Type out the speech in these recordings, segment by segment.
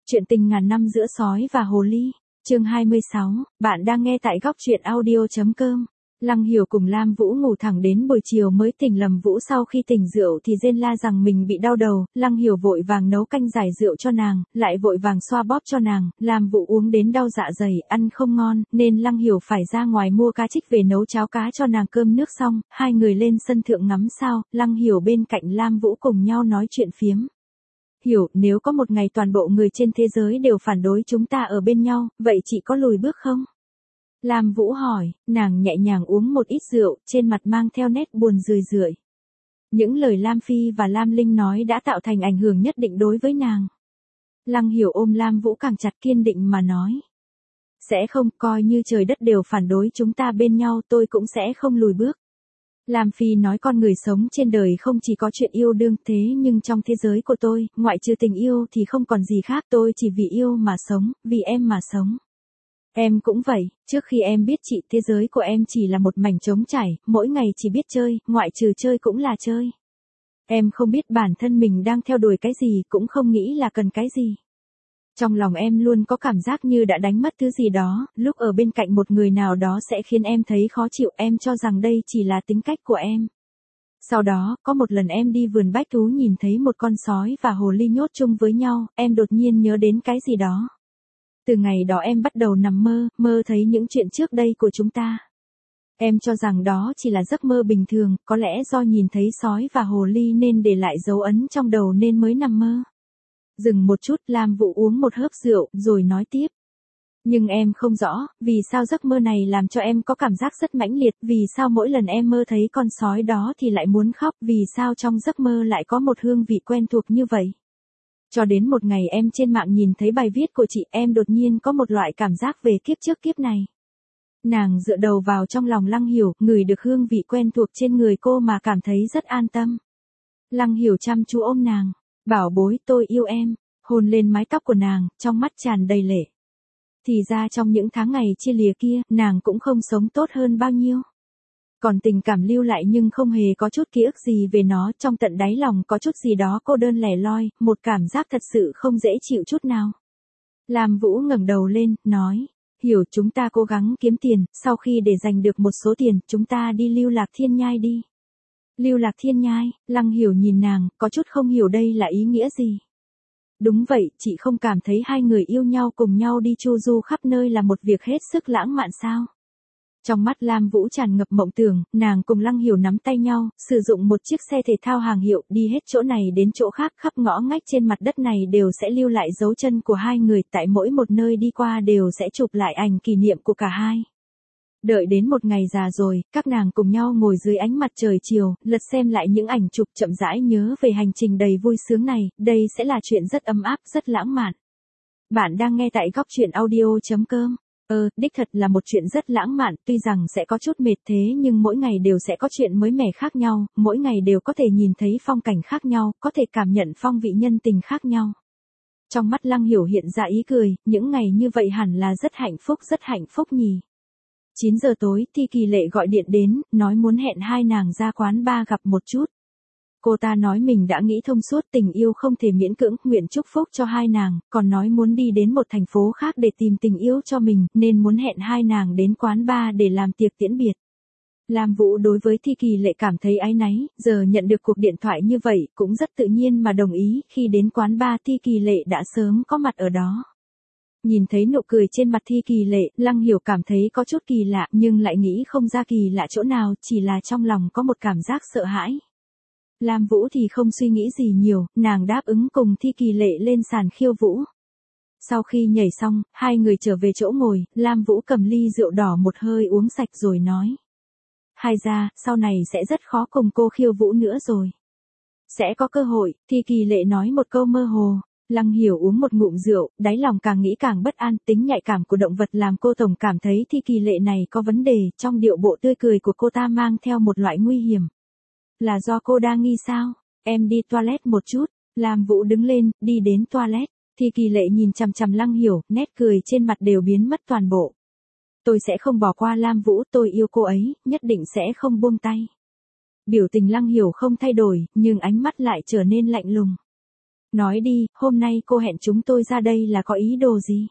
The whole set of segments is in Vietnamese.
Chuyện tình ngàn năm giữa sói và hồ ly, chương 26, bạn đang nghe tại góc truyện audio.com. Lăng Hiểu cùng Lam Vũ ngủ thẳng đến buổi chiều mới tỉnh. Lâm Vũ sau khi tỉnh rượu thì rên la rằng mình bị đau đầu, Lăng Hiểu vội vàng nấu canh giải rượu cho nàng, lại vội vàng xoa bóp cho nàng. Lam Vũ uống đến đau dạ dày, ăn không ngon, nên Lăng Hiểu phải ra ngoài mua cá trích về nấu cháo cá cho nàng. Cơm nước xong, hai người lên sân thượng ngắm sao, Lăng Hiểu bên cạnh Lam Vũ cùng nhau nói chuyện phiếm. Hiểu, nếu có một ngày toàn bộ người trên thế giới đều phản đối chúng ta ở bên nhau, vậy chị có lùi bước không? Lam Vũ hỏi, nàng nhẹ nhàng uống một ít rượu, trên mặt mang theo nét buồn rười rượi. Những lời Lam Phi và Lam Linh nói đã tạo thành ảnh hưởng nhất định đối với nàng. Lăng Hiểu ôm Lam Vũ càng chặt, kiên định mà nói. Sẽ không, coi như trời đất đều phản đối chúng ta bên nhau, tôi cũng sẽ không lùi bước. Lam Phi nói, con người sống trên đời không chỉ có chuyện yêu đương, thế nhưng trong thế giới của tôi, ngoại trừ tình yêu thì không còn gì khác, tôi chỉ vì yêu mà sống, vì em mà sống. Em cũng vậy, trước khi em biết chị, thế giới của em chỉ là một mảnh trống trải, mỗi ngày chỉ biết chơi, ngoại trừ chơi cũng là chơi. Em không biết bản thân mình đang theo đuổi cái gì, cũng không nghĩ là cần cái gì. Trong lòng em luôn có cảm giác như đã đánh mất thứ gì đó, lúc ở bên cạnh một người nào đó sẽ khiến em thấy khó chịu, em cho rằng đây chỉ là tính cách của em. Sau đó, có một lần em đi vườn bách thú nhìn thấy một con sói và hồ ly nhốt chung với nhau, em đột nhiên nhớ đến cái gì đó. Từ ngày đó em bắt đầu nằm mơ thấy những chuyện trước đây của chúng ta. Em cho rằng đó chỉ là giấc mơ bình thường, có lẽ do nhìn thấy sói và hồ ly nên để lại dấu ấn trong đầu nên mới nằm mơ. Dừng một chút, Lam Vũ uống một hớp rượu, rồi nói tiếp. Nhưng em không rõ, vì sao giấc mơ này làm cho em có cảm giác rất mãnh liệt, vì sao mỗi lần em mơ thấy con sói đó thì lại muốn khóc, vì sao trong giấc mơ lại có một hương vị quen thuộc như vậy. Cho đến một ngày em trên mạng nhìn thấy bài viết của chị, em đột nhiên có một loại cảm giác về kiếp trước kiếp này. Nàng dựa đầu vào trong lòng Lăng Hiểu, ngửi được hương vị quen thuộc trên người cô mà cảm thấy rất an tâm. Lăng Hiểu chăm chú ôm nàng. Bảo bối, tôi yêu em, hôn lên mái tóc của nàng, trong mắt tràn đầy lệ. Thì ra trong những tháng ngày chia lìa kia, nàng cũng không sống tốt hơn bao nhiêu. Còn tình cảm lưu lại nhưng không hề có chút ký ức gì về nó, trong tận đáy lòng có chút gì đó cô đơn lẻ loi, một cảm giác thật sự không dễ chịu chút nào. Lam Vũ ngẩng đầu lên, nói, Hiểu, chúng ta cố gắng kiếm tiền, sau khi để dành được một số tiền, chúng ta đi Lưu Lạc Thiên Nhai đi. Lưu Lạc Thiên Nhai, Lăng Hiểu nhìn nàng, có chút không hiểu đây là ý nghĩa gì. Đúng vậy, chị không cảm thấy hai người yêu nhau cùng nhau đi chu du khắp nơi là một việc hết sức lãng mạn sao? Trong mắt Lam Vũ tràn ngập mộng tưởng, nàng cùng Lăng Hiểu nắm tay nhau, sử dụng một chiếc xe thể thao hàng hiệu, đi hết chỗ này đến chỗ khác, khắp ngõ ngách trên mặt đất này đều sẽ lưu lại dấu chân của hai người, tại mỗi một nơi đi qua đều sẽ chụp lại ảnh kỷ niệm của cả hai. Đợi đến một ngày già rồi, các nàng cùng nhau ngồi dưới ánh mặt trời chiều, lật xem lại những ảnh chụp, chậm rãi nhớ về hành trình đầy vui sướng này, đây sẽ là chuyện rất ấm áp, rất lãng mạn. Bạn đang nghe tại góc truyện audio.com. Đích thật là một chuyện rất lãng mạn, tuy rằng sẽ có chút mệt thế nhưng mỗi ngày đều sẽ có chuyện mới mẻ khác nhau, mỗi ngày đều có thể nhìn thấy phong cảnh khác nhau, có thể cảm nhận phong vị nhân tình khác nhau. Trong mắt Lăng Hiểu hiện ra ý cười, những ngày như vậy hẳn là rất hạnh phúc nhỉ. 9 giờ tối, Thi Kỳ Lệ gọi điện đến, nói muốn hẹn hai nàng ra quán bar gặp một chút. Cô ta nói mình đã nghĩ thông suốt, tình yêu không thể miễn cưỡng, nguyện chúc phúc cho hai nàng, còn nói muốn đi đến một thành phố khác để tìm tình yêu cho mình, nên muốn hẹn hai nàng đến quán bar để làm tiệc tiễn biệt. Lam Vũ đối với Thi Kỳ Lệ cảm thấy áy náy, giờ nhận được cuộc điện thoại như vậy, cũng rất tự nhiên mà đồng ý, khi đến quán bar Thi Kỳ Lệ đã sớm có mặt ở đó. Nhìn thấy nụ cười trên mặt Thi Kỳ Lệ, Lăng Hiểu cảm thấy có chút kỳ lạ, nhưng lại nghĩ không ra kỳ lạ chỗ nào, chỉ là trong lòng có một cảm giác sợ hãi. Lam Vũ thì không suy nghĩ gì nhiều, nàng đáp ứng cùng Thi Kỳ Lệ lên sàn khiêu vũ. Sau khi nhảy xong, hai người trở về chỗ ngồi, Lam Vũ cầm ly rượu đỏ một hơi uống sạch rồi nói. Hai ra, sau này sẽ rất khó cùng cô khiêu vũ nữa rồi. Sẽ có cơ hội, Thi Kỳ Lệ nói một câu mơ hồ. Lăng Hiểu uống một ngụm rượu, đáy lòng càng nghĩ càng bất an, tính nhạy cảm của động vật làm cô tổng cảm thấy Thi Kỳ Lệ này có vấn đề, trong điệu bộ tươi cười của cô ta mang theo một loại nguy hiểm. Là do cô đang nghi sao? Em đi toilet một chút. Lam Vũ đứng lên, đi đến toilet. Thi Kỳ Lệ nhìn chằm chằm Lăng Hiểu, nét cười trên mặt đều biến mất toàn bộ. Tôi sẽ không bỏ qua Lam Vũ, tôi yêu cô ấy, nhất định sẽ không buông tay. Biểu tình Lăng Hiểu không thay đổi, nhưng ánh mắt lại trở nên lạnh lùng. Nói đi, hôm nay cô hẹn chúng tôi ra đây là có ý đồ gì?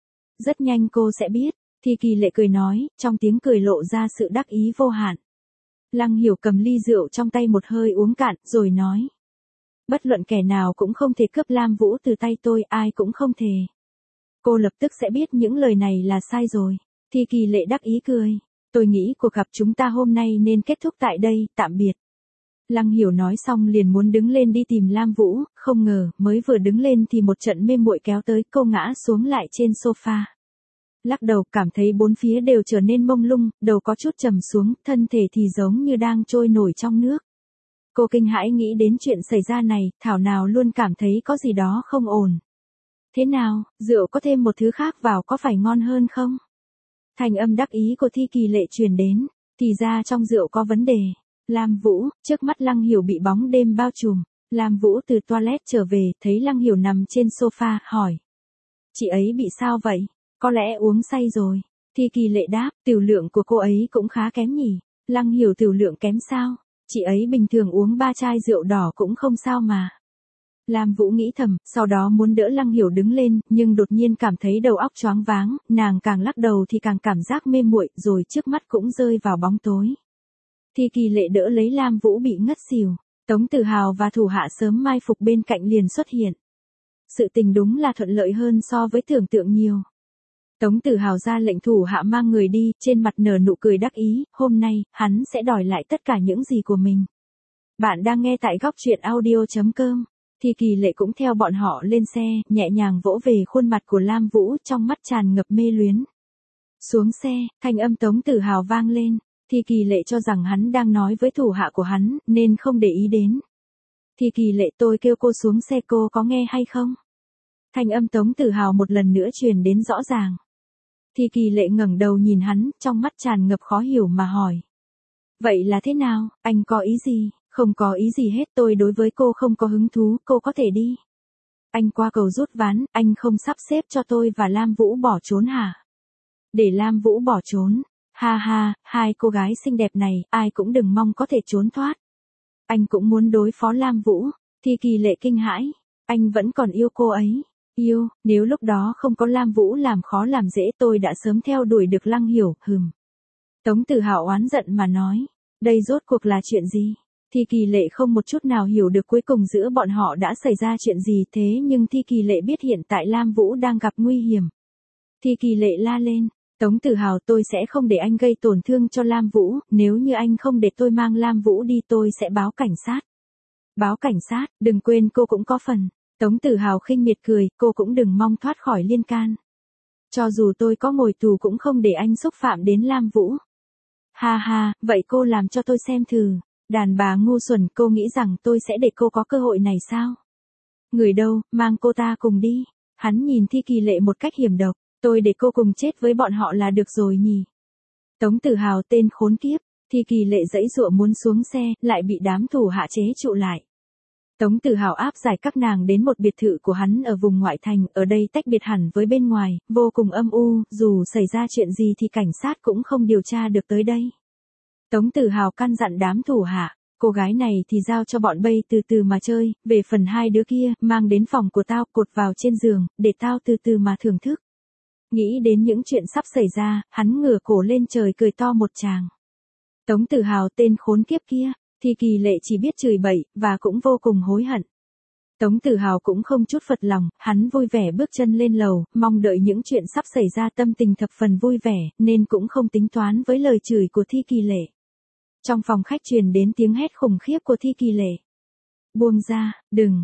Rất nhanh cô sẽ biết, Thi Kỳ Lệ cười nói, trong tiếng cười lộ ra sự đắc ý vô hạn. Lăng Hiểu cầm ly rượu trong tay một hơi uống cạn, rồi nói. Bất luận kẻ nào cũng không thể cướp Lam Vũ từ tay tôi, ai cũng không thể. Cô lập tức sẽ biết những lời này là sai rồi. Thi Kỳ Lệ đắc ý cười. Tôi nghĩ cuộc gặp chúng ta hôm nay nên kết thúc tại đây, tạm biệt. Lăng Hiểu nói xong liền muốn đứng lên đi tìm Lam Vũ, không ngờ, mới vừa đứng lên thì một trận mê muội kéo tới, cô ngã xuống lại trên sofa. Lắc đầu, cảm thấy bốn phía đều trở nên mông lung, đầu có chút trầm xuống, thân thể thì giống như đang trôi nổi trong nước. Cô kinh hãi nghĩ đến chuyện xảy ra này, thảo nào luôn cảm thấy có gì đó không ổn. Thế nào, rượu có thêm một thứ khác vào có phải ngon hơn không? Thành âm đắc ý của Thi Kỳ Lệ truyền đến, thì ra trong rượu có vấn đề. Lam Vũ, trước mắt Lăng Hiểu bị bóng đêm bao trùm. Lam Vũ từ toilet trở về, thấy Lăng Hiểu nằm trên sofa, hỏi. Chị ấy bị sao vậy? Có lẽ uống say rồi. Thi Kỳ Lệ đáp, tiểu lượng của cô ấy cũng khá kém nhỉ. Lăng Hiểu tiểu lượng kém sao? Chị ấy bình thường uống 3 chai rượu đỏ cũng không sao mà. Lam Vũ nghĩ thầm, sau đó muốn đỡ Lăng Hiểu đứng lên, nhưng đột nhiên cảm thấy đầu óc choáng váng, nàng càng lắc đầu thì càng cảm giác mê muội, rồi trước mắt cũng rơi vào bóng tối. Thi Kỳ Lệ đỡ lấy Lam Vũ bị ngất xỉu, Tống Tử Hào và thủ hạ sớm mai phục bên cạnh liền xuất hiện. Sự tình đúng là thuận lợi hơn so với tưởng tượng nhiều. Tống Tử Hào ra lệnh thủ hạ mang người đi, trên mặt nở nụ cười đắc ý, hôm nay, hắn sẽ đòi lại tất cả những gì của mình. Bạn đang nghe tại góc truyện audio.com. Thi Kỳ Lệ cũng theo bọn họ lên xe, nhẹ nhàng vỗ về khuôn mặt của Lam Vũ, trong mắt tràn ngập mê luyến. Xuống xe, thanh âm Tống Tử Hào vang lên. Thi Kỳ Lệ cho rằng hắn đang nói với thủ hạ của hắn, nên không để ý đến. Thi Kỳ Lệ, tôi kêu cô xuống xe, cô có nghe hay không? Thanh âm Tống Tử Hào một lần nữa truyền đến rõ ràng. Thi Kỳ Lệ ngẩng đầu nhìn hắn, trong mắt tràn ngập khó hiểu mà hỏi. Vậy là thế nào, anh có ý gì? Không có ý gì hết, tôi đối với cô không có hứng thú, cô có thể đi. Anh qua cầu rút ván, anh không sắp xếp cho tôi và Lam Vũ bỏ trốn hả? Để Lam Vũ bỏ trốn. Ha ha, hai cô gái xinh đẹp này, ai cũng đừng mong có thể trốn thoát. Anh cũng muốn đối phó Lam Vũ. Thi Kỳ Lệ kinh hãi. Anh vẫn còn yêu cô ấy. Yêu, nếu lúc đó không có Lam Vũ làm khó làm dễ tôi đã sớm theo đuổi được Lăng Hiểu, Tống Tử Hạo oán giận mà nói. Đây rốt cuộc là chuyện gì? Thi Kỳ Lệ không một chút nào hiểu được cuối cùng giữa bọn họ đã xảy ra chuyện gì, thế nhưng Thi Kỳ Lệ biết hiện tại Lam Vũ đang gặp nguy hiểm. Thi Kỳ Lệ la lên. Tống Tử Hào, tôi sẽ không để anh gây tổn thương cho Lam Vũ, nếu như anh không để tôi mang Lam Vũ đi tôi sẽ báo cảnh sát. Báo cảnh sát, đừng quên cô cũng có phần. Tống Tử Hào khinh miệt cười, cô cũng đừng mong thoát khỏi liên can. Cho dù tôi có ngồi tù cũng không để anh xúc phạm đến Lam Vũ. Ha ha, vậy cô làm cho tôi xem thử. Đàn bà ngu xuẩn, cô nghĩ rằng tôi sẽ để cô có cơ hội này sao? Người đâu, mang cô ta cùng đi. Hắn nhìn Thi Kỳ Lệ một cách hiểm độc. Tôi để cô cùng chết với bọn họ là được rồi nhỉ. Tống Tử Hào, tên khốn kiếp. Thi Kỳ Lệ giãy giụa muốn xuống xe, lại bị đám thủ hạ chế trụ lại. Tống Tử Hào áp giải các nàng đến một biệt thự của hắn ở vùng ngoại thành, ở đây tách biệt hẳn với bên ngoài, vô cùng âm u, dù xảy ra chuyện gì thì cảnh sát cũng không điều tra được tới đây. Tống Tử Hào căn dặn đám thủ hạ, cô gái này thì giao cho bọn bay từ từ mà chơi, về phần hai đứa kia, mang đến phòng của tao, cột vào trên giường, để tao từ từ mà thưởng thức. Nghĩ đến những chuyện sắp xảy ra, hắn ngửa cổ lên trời cười to một tràng. Tống Tử Hào, tên khốn kiếp kia. Thi Kỳ Lệ chỉ biết chửi bậy, và cũng vô cùng hối hận. Tống Tử Hào cũng không chút phật lòng, hắn vui vẻ bước chân lên lầu, mong đợi những chuyện sắp xảy ra, tâm tình thập phần vui vẻ, nên cũng không tính toán với lời chửi của Thi Kỳ Lệ. Trong phòng khách truyền đến tiếng hét khủng khiếp của Thi Kỳ Lệ. Buông ra, đừng,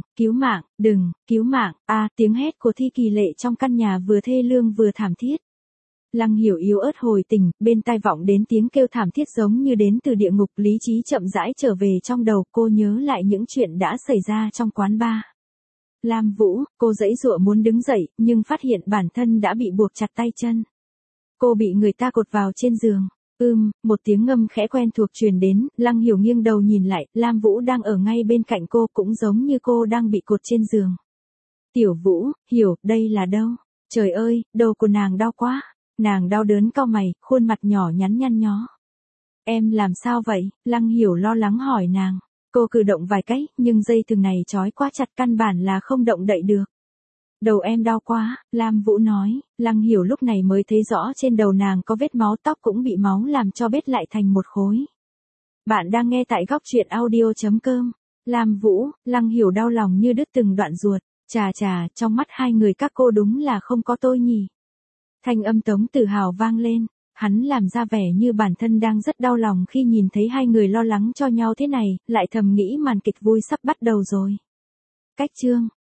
cứu mạng, tiếng hét của Thi Kỳ Lệ trong căn nhà vừa thê lương vừa thảm thiết. Lăng Hiểu yếu ớt hồi tỉnh, bên tai vọng đến tiếng kêu thảm thiết giống như đến từ địa ngục, lý trí chậm rãi trở về trong đầu, cô nhớ lại những chuyện đã xảy ra trong quán bar. Lam Vũ, cô giãy giụa muốn đứng dậy, nhưng phát hiện bản thân đã bị buộc chặt tay chân. Cô bị người ta cột vào trên giường. Một tiếng ngâm khẽ quen thuộc truyền đến, Lăng Hiểu nghiêng đầu nhìn lại, Lam Vũ đang ở ngay bên cạnh cô, cũng giống như cô đang bị cột trên giường. Tiểu Vũ, Hiểu, đây là đâu? Trời ơi, đầu của nàng đau quá. Nàng đau đớn cau mày, khuôn mặt nhỏ nhắn nhăn nhó. Em làm sao vậy? Lăng Hiểu lo lắng hỏi nàng. Cô cử động vài cái, nhưng dây thừng này trói quá chặt căn bản là không động đậy được. Đầu em đau quá, Lam Vũ nói, Lăng Hiểu lúc này mới thấy rõ trên đầu nàng có vết máu, tóc cũng bị máu làm cho bết lại thành một khối. Bạn đang nghe tại góc truyện audio.com. Lam Vũ, Lăng Hiểu đau lòng như đứt từng đoạn ruột. Chà chà, trong mắt hai người các cô đúng là không có tôi nhỉ. Thanh âm Tống Tử Hào vang lên, hắn làm ra vẻ như bản thân đang rất đau lòng khi nhìn thấy hai người lo lắng cho nhau thế này, lại thầm nghĩ màn kịch vui sắp bắt đầu rồi. Cách chương